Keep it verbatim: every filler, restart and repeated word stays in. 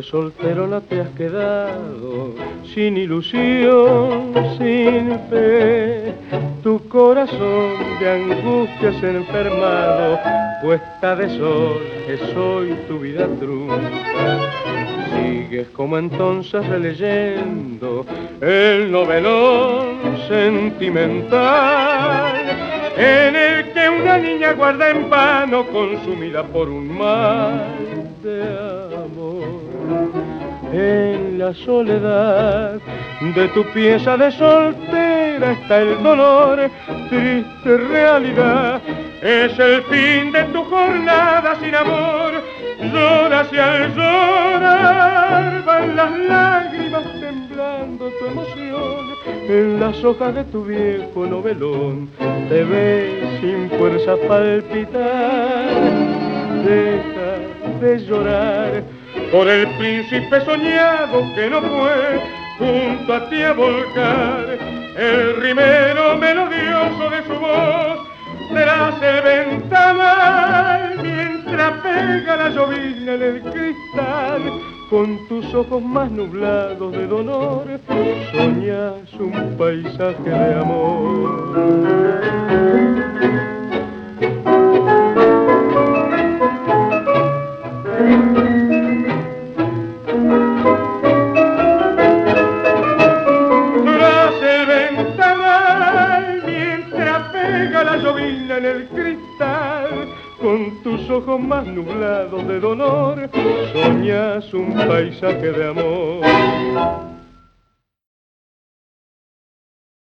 soltero no te has quedado, sin ilusión, sin fe. Tu corazón de angustias enfermado, puesta de sol, es hoy tu vida trunca. Sigues como entonces releyendo el novelón sentimental, en el que una niña guarda en vano, consumida por un mal de amor. En la soledad de tu pieza de soltera está el dolor, triste realidad. Es el fin de tu jornada sin amor. Lloras y al llorar van las lágrimas temblando tu emoción. En las hojas de tu viejo novelón te ves sin fuerza palpitar. Deja de llorar por el príncipe soñado que no fue junto a ti a volcar el rimero melodioso de su voz tras el ventanal, mientras pega la llovizna en el cristal. Con tus ojos más nublados de dolor soñas un paisaje de amor. La llovizna en el cristal, con tus ojos más nublados de dolor, soñas un paisaje de amor.